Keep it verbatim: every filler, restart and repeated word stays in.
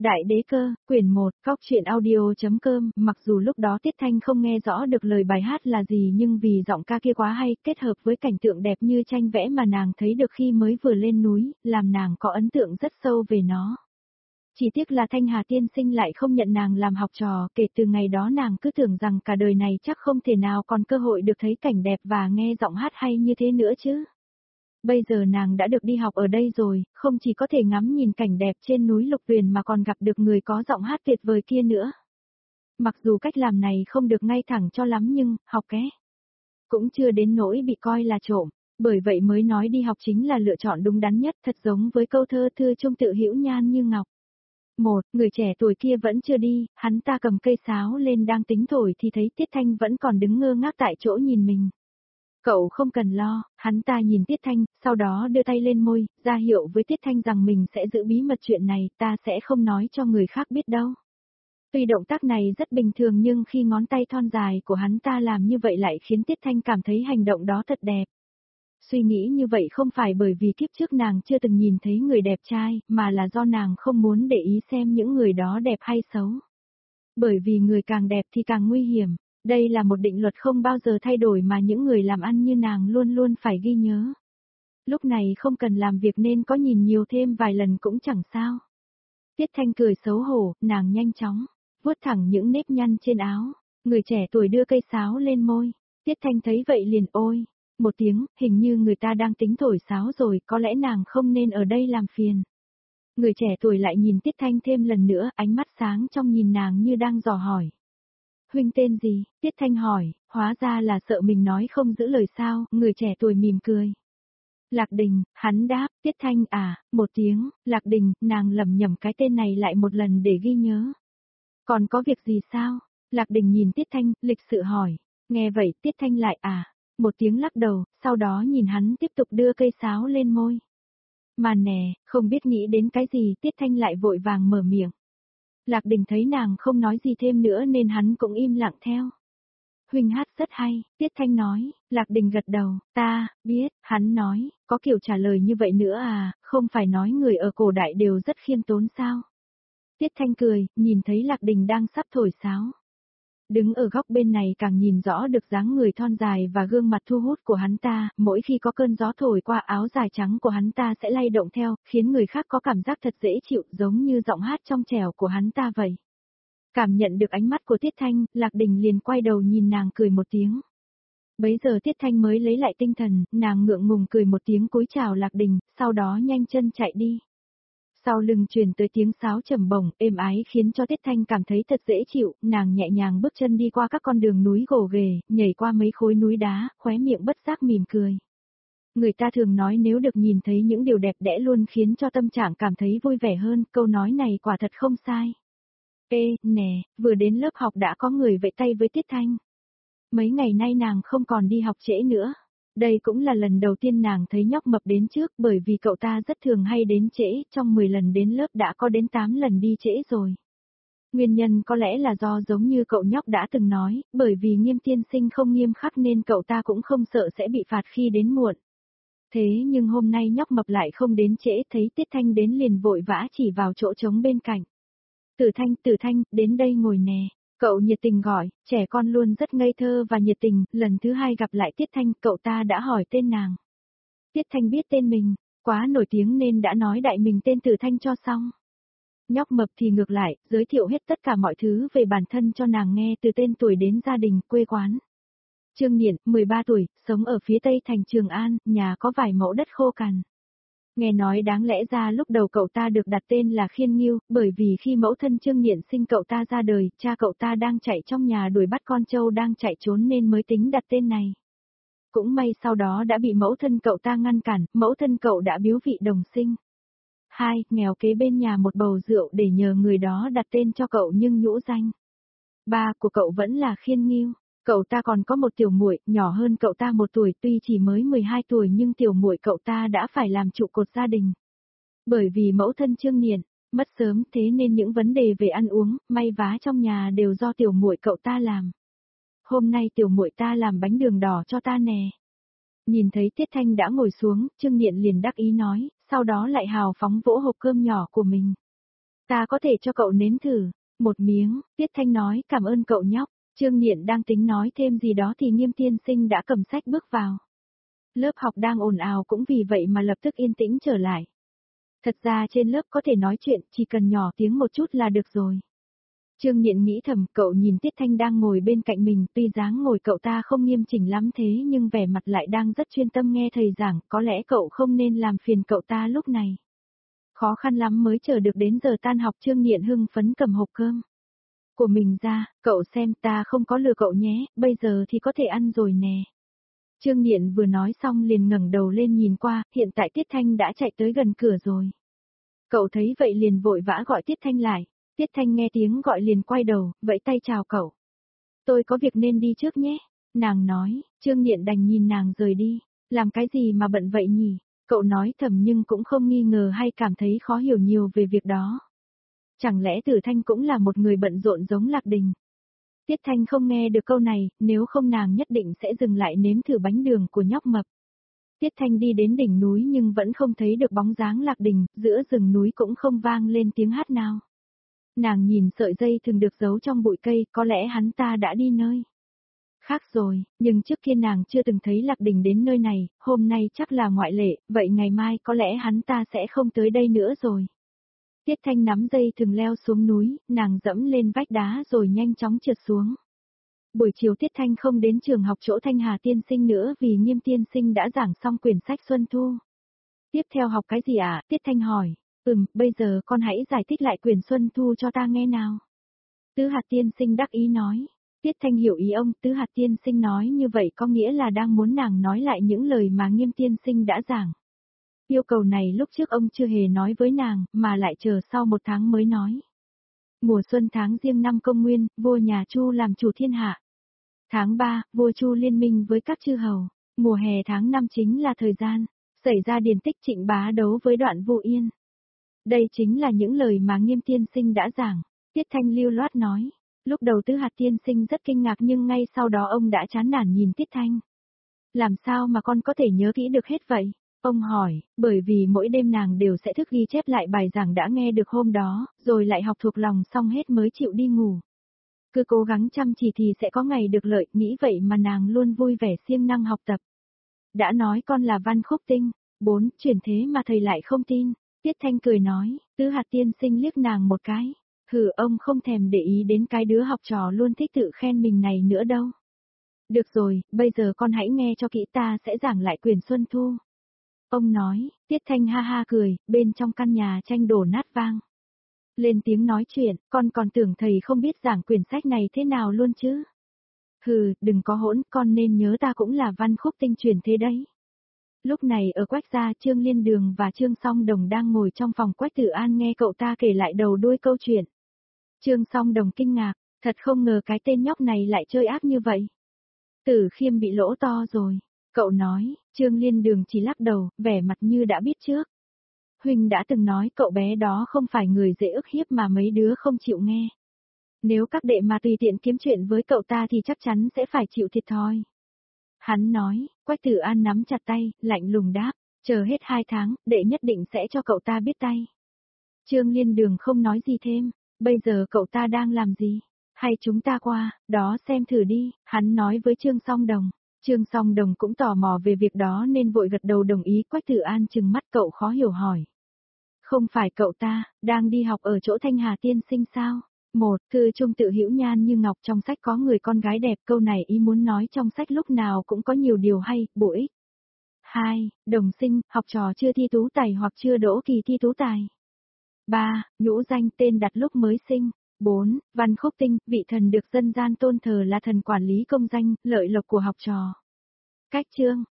Đại đế cơ, quyển một, cóc truyện audio.com, mặc dù lúc đó Tiết Thanh không nghe rõ được lời bài hát là gì nhưng vì giọng ca kia quá hay, kết hợp với cảnh tượng đẹp như tranh vẽ mà nàng thấy được khi mới vừa lên núi, làm nàng có ấn tượng rất sâu về nó. Chỉ tiếc là Thanh Hà tiên sinh lại không nhận nàng làm học trò, kể từ ngày đó nàng cứ tưởng rằng cả đời này chắc không thể nào còn cơ hội được thấy cảnh đẹp và nghe giọng hát hay như thế nữa chứ. Bây giờ nàng đã được đi học ở đây rồi, không chỉ có thể ngắm nhìn cảnh đẹp trên núi Lục Tuyền mà còn gặp được người có giọng hát tuyệt vời kia nữa. Mặc dù cách làm này không được ngay thẳng cho lắm nhưng, học ké, cũng chưa đến nỗi bị coi là trộm, bởi vậy mới nói đi học chính là lựa chọn đúng đắn nhất, thật giống với câu thơ thư trung tự hữu nhan như ngọc. Một, người trẻ tuổi kia vẫn chưa đi, hắn ta cầm cây sáo lên đang tính thổi thì thấy Tiết Thanh vẫn còn đứng ngơ ngác tại chỗ nhìn mình. Cậu không cần lo, hắn ta nhìn Tiết Thanh, sau đó đưa tay lên môi, ra hiệu với Tiết Thanh rằng mình sẽ giữ bí mật chuyện này, ta sẽ không nói cho người khác biết đâu. Tuy động tác này rất bình thường nhưng khi ngón tay thon dài của hắn ta làm như vậy lại khiến Tiết Thanh cảm thấy hành động đó thật đẹp. Suy nghĩ như vậy không phải bởi vì kiếp trước nàng chưa từng nhìn thấy người đẹp trai, mà là do nàng không muốn để ý xem những người đó đẹp hay xấu. Bởi vì người càng đẹp thì càng nguy hiểm. Đây là một định luật không bao giờ thay đổi mà những người làm ăn như nàng luôn luôn phải ghi nhớ. Lúc này không cần làm việc nên có nhìn nhiều thêm vài lần cũng chẳng sao. Tiết Thanh cười xấu hổ, nàng nhanh chóng, vuốt thẳng những nếp nhăn trên áo. Người trẻ tuổi đưa cây sáo lên môi. Tiết Thanh thấy vậy liền ôi, một tiếng, hình như người ta đang tính thổi sáo rồi, có lẽ nàng không nên ở đây làm phiền. Người trẻ tuổi lại nhìn Tiết Thanh thêm lần nữa, ánh mắt sáng trong nhìn nàng như đang dò hỏi. Huynh tên gì? Tiết Thanh hỏi, hóa ra là sợ mình nói không giữ lời sao, người trẻ tuổi mỉm cười. Lạc Đình, hắn đáp, Tiết Thanh à, một tiếng, Lạc Đình, nàng lẩm nhẩm cái tên này lại một lần để ghi nhớ. Còn có việc gì sao? Lạc Đình nhìn Tiết Thanh, lịch sự hỏi, nghe vậy Tiết Thanh lại à, một tiếng lắc đầu, sau đó nhìn hắn tiếp tục đưa cây sáo lên môi. Mà nè, không biết nghĩ đến cái gì Tiết Thanh lại vội vàng mở miệng. Lạc Đình thấy nàng không nói gì thêm nữa nên hắn cũng im lặng theo. Huynh hát rất hay, Tiết Thanh nói, Lạc Đình gật đầu, ta, biết, hắn nói, có kiểu trả lời như vậy nữa à, không phải nói người ở cổ đại đều rất khiêm tốn sao. Tiết Thanh cười, nhìn thấy Lạc Đình đang sắp thổi sáo. Đứng ở góc bên này càng nhìn rõ được dáng người thon dài và gương mặt thu hút của hắn ta, mỗi khi có cơn gió thổi qua áo dài trắng của hắn ta sẽ lay động theo, khiến người khác có cảm giác thật dễ chịu giống như giọng hát trong trẻo của hắn ta vậy. Cảm nhận được ánh mắt của Tiết Thanh, Lạc Đình liền quay đầu nhìn nàng cười một tiếng. Bấy giờ Tiết Thanh mới lấy lại tinh thần, nàng ngượng ngùng cười một tiếng cúi chào Lạc Đình, sau đó nhanh chân chạy đi. Sau lưng truyền tới tiếng sáo trầm bổng, êm ái khiến cho Tiết Thanh cảm thấy thật dễ chịu, nàng nhẹ nhàng bước chân đi qua các con đường núi gồ ghề, nhảy qua mấy khối núi đá, khóe miệng bất giác mỉm cười. Người ta thường nói nếu được nhìn thấy những điều đẹp đẽ luôn khiến cho tâm trạng cảm thấy vui vẻ hơn, câu nói này quả thật không sai. Ê, nè, vừa đến lớp học đã có người vẫy tay với Tiết Thanh. Mấy ngày nay nàng không còn đi học trễ nữa. Đây cũng là lần đầu tiên nàng thấy nhóc mập đến trước bởi vì cậu ta rất thường hay đến trễ, trong mười lần đến lớp đã có đến tám lần đi trễ rồi. Nguyên nhân có lẽ là do giống như cậu nhóc đã từng nói, bởi vì Nghiêm tiên sinh không nghiêm khắc nên cậu ta cũng không sợ sẽ bị phạt khi đến muộn. Thế nhưng hôm nay nhóc mập lại không đến trễ, thấy Tiết Thanh đến liền vội vã chỉ vào chỗ trống bên cạnh. Tử Thanh, Tử Thanh, đến đây ngồi nè. Cậu nhiệt tình gọi, trẻ con luôn rất ngây thơ và nhiệt tình, lần thứ hai gặp lại Tiết Thanh, cậu ta đã hỏi tên nàng. Tiết Thanh biết tên mình, quá nổi tiếng nên đã nói đại mình tên Tử Thanh cho xong. Nhóc mập thì ngược lại, giới thiệu hết tất cả mọi thứ về bản thân cho nàng nghe từ tên tuổi đến gia đình, quê quán. Trương Niệm, mười ba tuổi, sống ở phía tây thành Trường An, nhà có vài mẫu đất khô cằn. Nghe nói đáng lẽ ra lúc đầu cậu ta được đặt tên là Khiên Nghiêu, bởi vì khi mẫu thân Trương Niệm sinh cậu ta ra đời, cha cậu ta đang chạy trong nhà đuổi bắt con trâu đang chạy trốn nên mới tính đặt tên này. Cũng may sau đó đã bị mẫu thân cậu ta ngăn cản, mẫu thân cậu đã biếu vị đồng sinh. Hai, nghèo kế bên nhà một bầu rượu để nhờ người đó đặt tên cho cậu nhưng nhũ danh. Ba của cậu vẫn là Khiên Nghiêu. Cậu ta còn có một tiểu muội, nhỏ hơn cậu ta một tuổi, tuy chỉ mới mười hai tuổi nhưng tiểu muội cậu ta đã phải làm trụ cột gia đình. Bởi vì mẫu thân Trương Niệm mất sớm thế nên những vấn đề về ăn uống, may vá trong nhà đều do tiểu muội cậu ta làm. Hôm nay tiểu muội ta làm bánh đường đỏ cho ta nè. Nhìn thấy Tiết Thanh đã ngồi xuống, Trương Niệm liền đắc ý nói, sau đó lại hào phóng vỗ hộp cơm nhỏ của mình. Ta có thể cho cậu nếm thử. Một miếng, Tiết Thanh nói cảm ơn cậu nhóc. Trương Niệm đang tính nói thêm gì đó thì Nghiêm tiên sinh đã cầm sách bước vào. Lớp học đang ồn ào cũng vì vậy mà lập tức yên tĩnh trở lại. Thật ra trên lớp có thể nói chuyện, chỉ cần nhỏ tiếng một chút là được rồi. Trương Niệm nghĩ thầm, cậu nhìn Tiết Thanh đang ngồi bên cạnh mình, tuy dáng ngồi cậu ta không nghiêm chỉnh lắm thế nhưng vẻ mặt lại đang rất chuyên tâm nghe thầy giảng, có lẽ cậu không nên làm phiền cậu ta lúc này. Khó khăn lắm mới chờ được đến giờ tan học. Trương Niệm hưng phấn cầm hộp cơm của mình ra, cậu xem ta không có lừa cậu nhé, bây giờ thì có thể ăn rồi nè. Trương Niệm vừa nói xong liền ngẩng đầu lên nhìn qua, hiện tại Tiết Thanh đã chạy tới gần cửa rồi. Cậu thấy vậy liền vội vã gọi Tiết Thanh lại. Tiết Thanh nghe tiếng gọi liền quay đầu, vẫy tay chào cậu. Tôi có việc nên đi trước nhé. Nàng nói, Trương Niệm đành nhìn nàng rời đi. Làm cái gì mà bận vậy nhỉ? Cậu nói thầm nhưng cũng không nghi ngờ hay cảm thấy khó hiểu nhiều về việc đó. Chẳng lẽ Tử Thanh cũng là một người bận rộn giống Lạc Đình? Tiết Thanh không nghe được câu này, nếu không nàng nhất định sẽ dừng lại nếm thử bánh đường của nhóc mập. Tiết Thanh đi đến đỉnh núi nhưng vẫn không thấy được bóng dáng Lạc Đình, giữa rừng núi cũng không vang lên tiếng hát nào. Nàng nhìn sợi dây thường được giấu trong bụi cây, có lẽ hắn ta đã đi nơi khác rồi, nhưng trước kia nàng chưa từng thấy Lạc Đình đến nơi này, hôm nay chắc là ngoại lệ, vậy ngày mai có lẽ hắn ta sẽ không tới đây nữa rồi. Tiết Thanh nắm dây thường leo xuống núi, nàng dẫm lên vách đá rồi nhanh chóng trượt xuống. Buổi chiều Tiết Thanh không đến trường học chỗ Thanh Hà tiên sinh nữa vì Nghiêm tiên sinh đã giảng xong quyển sách Xuân Thu. Tiếp theo học cái gì ạ? À? Tiết Thanh hỏi. Ừm, bây giờ con hãy giải thích lại quyển Xuân Thu cho ta nghe nào. Tứ Hạt tiên sinh đắc ý nói. Tiết Thanh hiểu ý ông, Tứ Hạt tiên sinh nói như vậy có nghĩa là đang muốn nàng nói lại những lời mà Nghiêm tiên sinh đã giảng. Yêu cầu này lúc trước ông chưa hề nói với nàng, mà lại chờ sau một tháng mới nói. Mùa xuân tháng Giêng năm Công Nguyên, vua nhà Chu làm chủ thiên hạ. Tháng ba, vua Chu liên minh với các chư hầu. Mùa hè tháng năm chính là thời gian xảy ra điển tích Trịnh Bá đấu với Đoạn Vô Yên. Đây chính là những lời mà Nghiêm tiên sinh đã giảng. Tiết Thanh lưu loát nói. Lúc đầu Tứ Hạt tiên sinh rất kinh ngạc nhưng ngay sau đó ông đã chán nản nhìn Tiết Thanh. Làm sao mà con có thể nhớ kỹ được hết vậy? Ông hỏi, bởi vì mỗi đêm nàng đều sẽ thức ghi chép lại bài giảng đã nghe được hôm đó, rồi lại học thuộc lòng xong hết mới chịu đi ngủ. Cứ cố gắng chăm chỉ thì sẽ có ngày được lợi, nghĩ vậy mà nàng luôn vui vẻ siêng năng học tập. Đã nói con là Văn Khúc Tinh, bốn, chuyển thế mà thầy lại không tin. Tiết Thanh cười nói, Tứ Hạt tiên sinh liếc nàng một cái. Hừ, ông không thèm để ý đến cái đứa học trò luôn thích tự khen mình này nữa đâu. Được rồi, bây giờ con hãy nghe cho kỹ, ta sẽ giảng lại quyển Xuân Thu. Ông nói, Tiết Thanh ha ha cười, bên trong căn nhà tranh đổ nát vang. Lên tiếng nói chuyện, con còn tưởng thầy không biết giảng quyển sách này thế nào luôn chứ. Hừ, đừng có hỗn, con nên nhớ ta cũng là Văn Khúc Tinh chuyển thế đấy. Lúc này ở Quách gia, Trương Liên Đường và Trương Song Đồng đang ngồi trong phòng Quách Tử An nghe cậu ta kể lại đầu đuôi câu chuyện. Trương Song Đồng kinh ngạc, thật không ngờ cái tên nhóc này lại chơi ác như vậy. Tử Khiêm bị lỗ to rồi. Cậu nói, Trương Liên Đường chỉ lắc đầu, vẻ mặt như đã biết trước. Huynh đã từng nói cậu bé đó không phải người dễ ức hiếp mà mấy đứa không chịu nghe. Nếu các đệ mà tùy tiện kiếm chuyện với cậu ta thì chắc chắn sẽ phải chịu thiệt thòi. Hắn nói, Quách Tử An nắm chặt tay, lạnh lùng đáp, chờ hết hai tháng, đệ nhất định sẽ cho cậu ta biết tay. Trương Liên Đường không nói gì thêm, bây giờ cậu ta đang làm gì? Hay chúng ta qua, đó xem thử đi, hắn nói với Trương Song Đồng. Trương Song Đồng cũng tò mò về việc đó nên vội gật đầu đồng ý. Quách Tử An trừng mắt cậu khó hiểu hỏi. Không phải cậu ta, đang đi học ở chỗ Thanh Hà tiên sinh sao? Một, thư trung tự hữu nhan như ngọc, trong sách có người con gái đẹp, câu này ý muốn nói trong sách lúc nào cũng có nhiều điều hay, bổ ích. Hai, đồng sinh, học trò chưa thi tú tài hoặc chưa đỗ kỳ thi tú tài. Ba, nhũ danh tên đặt lúc mới sinh. Bốn, Văn Khúc Tinh, vị thần được dân gian tôn thờ là thần quản lý công danh, lợi lộc của học trò. Cách chương